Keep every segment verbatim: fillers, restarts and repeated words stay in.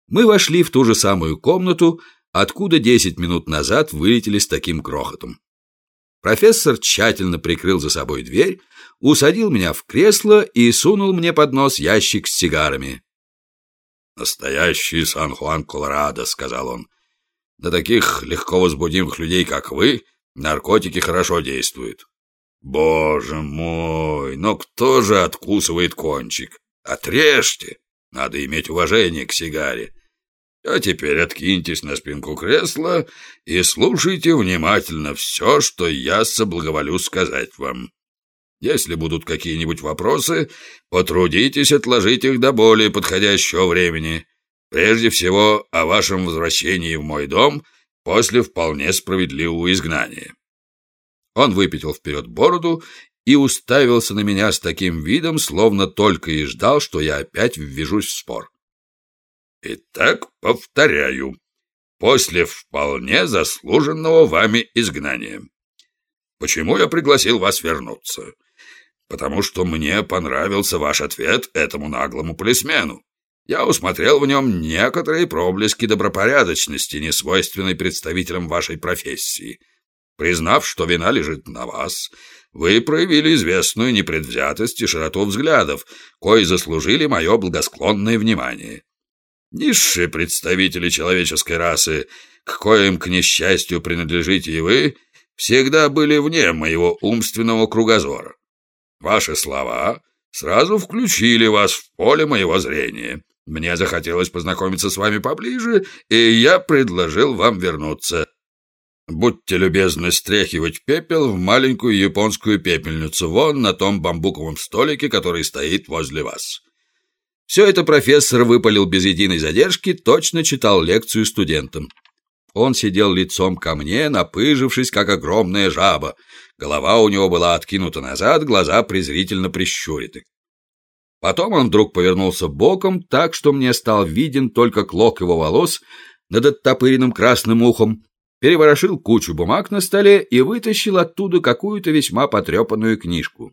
Мы вошли в ту же самую комнату, откуда десять минут назад вылетели с таким грохотом. Профессор тщательно прикрыл за собой дверь, усадил меня в кресло и сунул мне под нос ящик с сигарами. «Настоящий Сан-Хуан Колорадо», — сказал он. «На таких легко возбудимых людей, как вы, наркотики хорошо действуют». «Боже мой, но кто же откусывает кончик? Отрежьте! Надо иметь уважение к сигаре. А теперь откиньтесь на спинку кресла и слушайте внимательно все, что я соблаговолю сказать вам. Если будут какие-нибудь вопросы, потрудитесь отложить их до более подходящего времени. Прежде всего, о вашем возвращении в мой дом после вполне справедливого изгнания». Он выпятил вперед бороду и уставился на меня с таким видом, словно только и ждал, что я опять ввяжусь в спор. «Итак, повторяю, после вполне заслуженного вами изгнания. Почему я пригласил вас вернуться? Потому что мне понравился ваш ответ этому наглому полисмену. Я усмотрел в нем некоторые проблески добропорядочности, несвойственной представителям вашей профессии. Признав, что вина лежит на вас, вы проявили известную непредвзятость и широту взглядов, кои заслужили мое благосклонное внимание. Низшие представители человеческой расы, к коим, к несчастью, принадлежите и вы, всегда были вне моего умственного кругозора. Ваши слова сразу включили вас в поле моего зрения. Мне захотелось познакомиться с вами поближе, и я предложил вам вернуться. Будьте любезны стряхивать пепел в маленькую японскую пепельницу вон на том бамбуковом столике, который стоит возле вас». Все это профессор выпалил без единой задержки, точно читал лекцию студентам. Он сидел лицом ко мне, напыжившись, как огромная жаба. Голова у него была откинута назад, глаза презрительно прищурены. Потом он вдруг повернулся боком, так что мне стал виден только клок его волос над оттопыренным красным ухом, переворошил кучу бумаг на столе и вытащил оттуда какую-то весьма потрепанную книжку.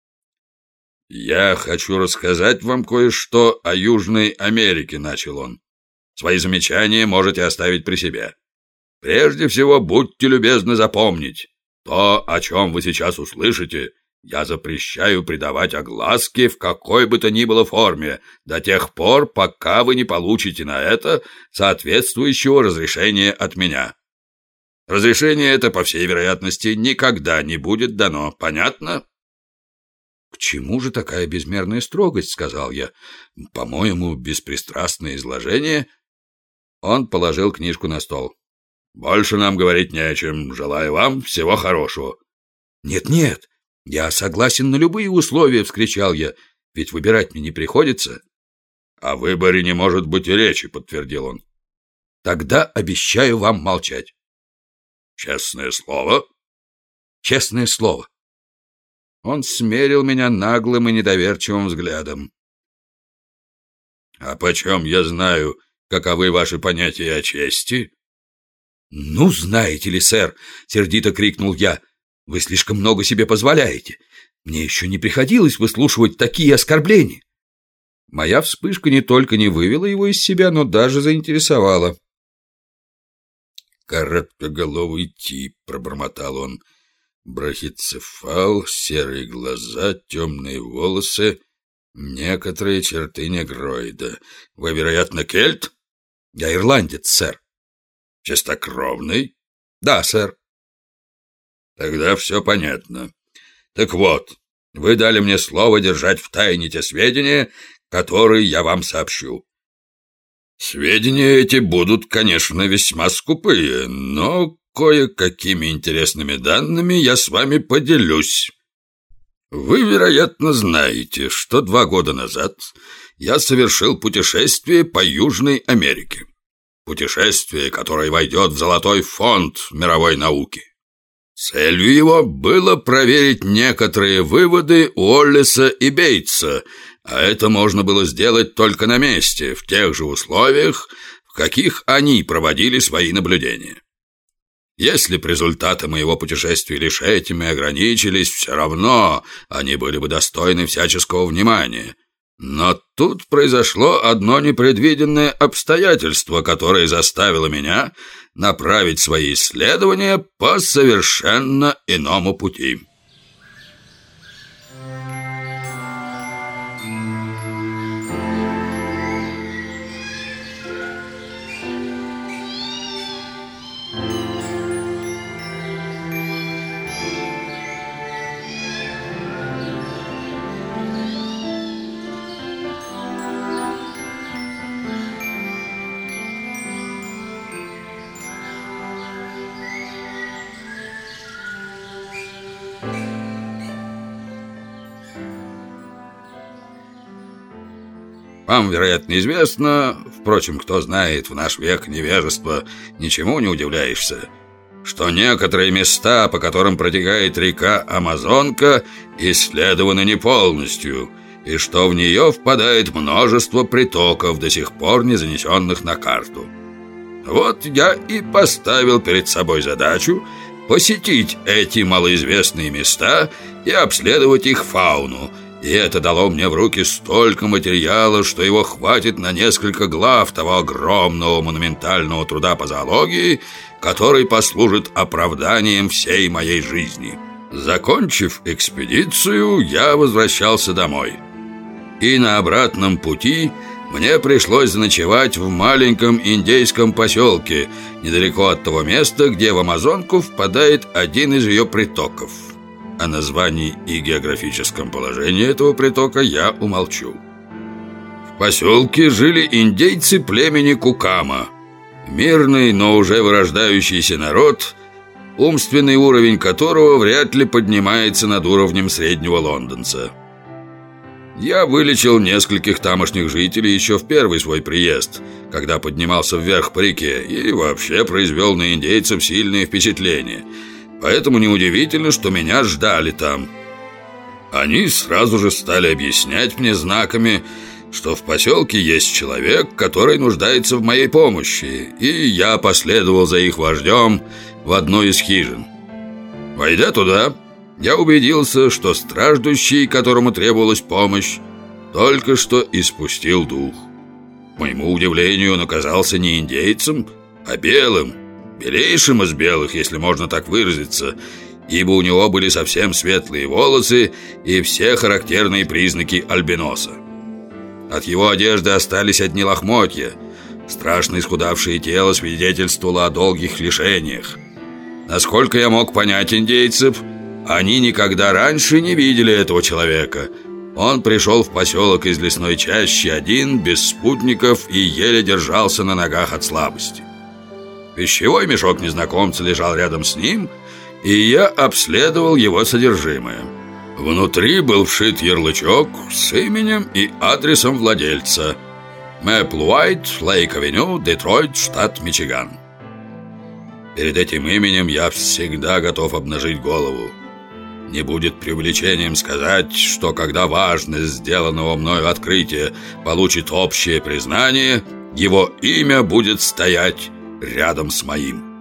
«Я хочу рассказать вам кое-что о Южной Америке», — начал он. «Свои замечания можете оставить при себе. Прежде всего, будьте любезны запомнить, то, о чем вы сейчас услышите, я запрещаю придавать огласке в какой бы то ни было форме до тех пор, пока вы не получите на это соответствующего разрешения от меня. Разрешение это, по всей вероятности, никогда не будет дано. Понятно?» «К чему же такая безмерная строгость?» — сказал я. «По-моему, беспристрастное изложение». Он положил книжку на стол. «Больше нам говорить не о чем. Желаю вам всего хорошего». «Нет-нет, я согласен на любые условия», — вскричал я. «Ведь выбирать мне не приходится». «О выборе не может быть и речи», — подтвердил он. «Тогда обещаю вам молчать». «Честное слово?» «Честное слово». Он смерил меня наглым и недоверчивым взглядом. «А почем я знаю, каковы ваши понятия о чести?» «Ну, знаете ли, сэр», — сердито крикнул я, — «вы слишком много себе позволяете. Мне еще не приходилось выслушивать такие оскорбления». Моя вспышка не только не вывела его из себя, но даже заинтересовала. «Короткоголовый тип», — пробормотал он. «Брахицефал, серые глаза, темные волосы, некоторые черты негроида. Вы, вероятно, кельт?» «Я ирландец, сэр». «Чистокровный?» «Да, сэр». «Тогда все понятно. Так вот, вы дали мне слово держать в тайне те сведения, которые я вам сообщу. Сведения эти будут, конечно, весьма скупые, но кое-какими интересными данными я с вами поделюсь. Вы, вероятно, знаете, что два года назад я совершил путешествие по Южной Америке. Путешествие, которое войдет в золотой фонд мировой науки. Целью его было проверить некоторые выводы Уоллеса и Бейтса, а это можно было сделать только на месте, в тех же условиях, в каких они проводили свои наблюдения. Если б результаты моего путешествия лишь этими ограничились, все равно они были бы достойны всяческого внимания. Но тут произошло одно непредвиденное обстоятельство, которое заставило меня направить свои исследования по совершенно иному пути. Вам, вероятно, известно, впрочем, кто знает, в наш век невежества ничему не удивляешься, что некоторые места, по которым протекает река Амазонка, исследованы не полностью, и что в нее впадает множество притоков, до сих пор не занесенных на карту. Вот я и поставил перед собой задачу посетить эти малоизвестные места и обследовать их фауну. И это дало мне в руки столько материала, что его хватит на несколько глав того огромного монументального труда по зоологии, который послужит оправданием всей моей жизни. Закончив экспедицию, я возвращался домой. И на обратном пути мне пришлось заночевать в маленьком индейском поселке, недалеко от того места, где в Амазонку впадает один из ее притоков. О названии и географическом положении этого притока я умолчу. В поселке жили индейцы племени Кукама. Мирный, но уже вырождающийся народ, умственный уровень которого вряд ли поднимается над уровнем среднего лондонца. Я вылечил нескольких тамошних жителей еще в первый свой приезд, когда поднимался вверх по реке, и вообще произвел на индейцев сильное впечатление. Поэтому неудивительно, что меня ждали там. Они сразу же стали объяснять мне знаками, что в поселке есть человек, который нуждается в моей помощи, и я последовал за их вождем в одну из хижин. Войдя туда, я убедился, что страждущий, которому требовалась помощь, только что испустил дух. К моему удивлению, он оказался не индейцем, а белым, белейшим из белых, если можно так выразиться, ибо у него были совсем светлые волосы и все характерные признаки альбиноса. От его одежды остались одни лохмотья. Страшно исхудавшее тело свидетельствовало о долгих лишениях. Насколько я мог понять индейцев, они никогда раньше не видели этого человека. Он пришел в поселок из лесной чащи один, без спутников, и еле держался на ногах от слабости. Пищевой мешок незнакомца лежал рядом с ним, и я обследовал его содержимое. Внутри был вшит ярлычок с именем и адресом владельца: Мэпл Уайт, Лейк-авеню, Детройт, штат Мичиган. Перед этим именем я всегда готов обнажить голову. Не будет преувеличением сказать, что когда важность сделанного мною открытия получит общее признание, его имя будет стоять рядом с моим.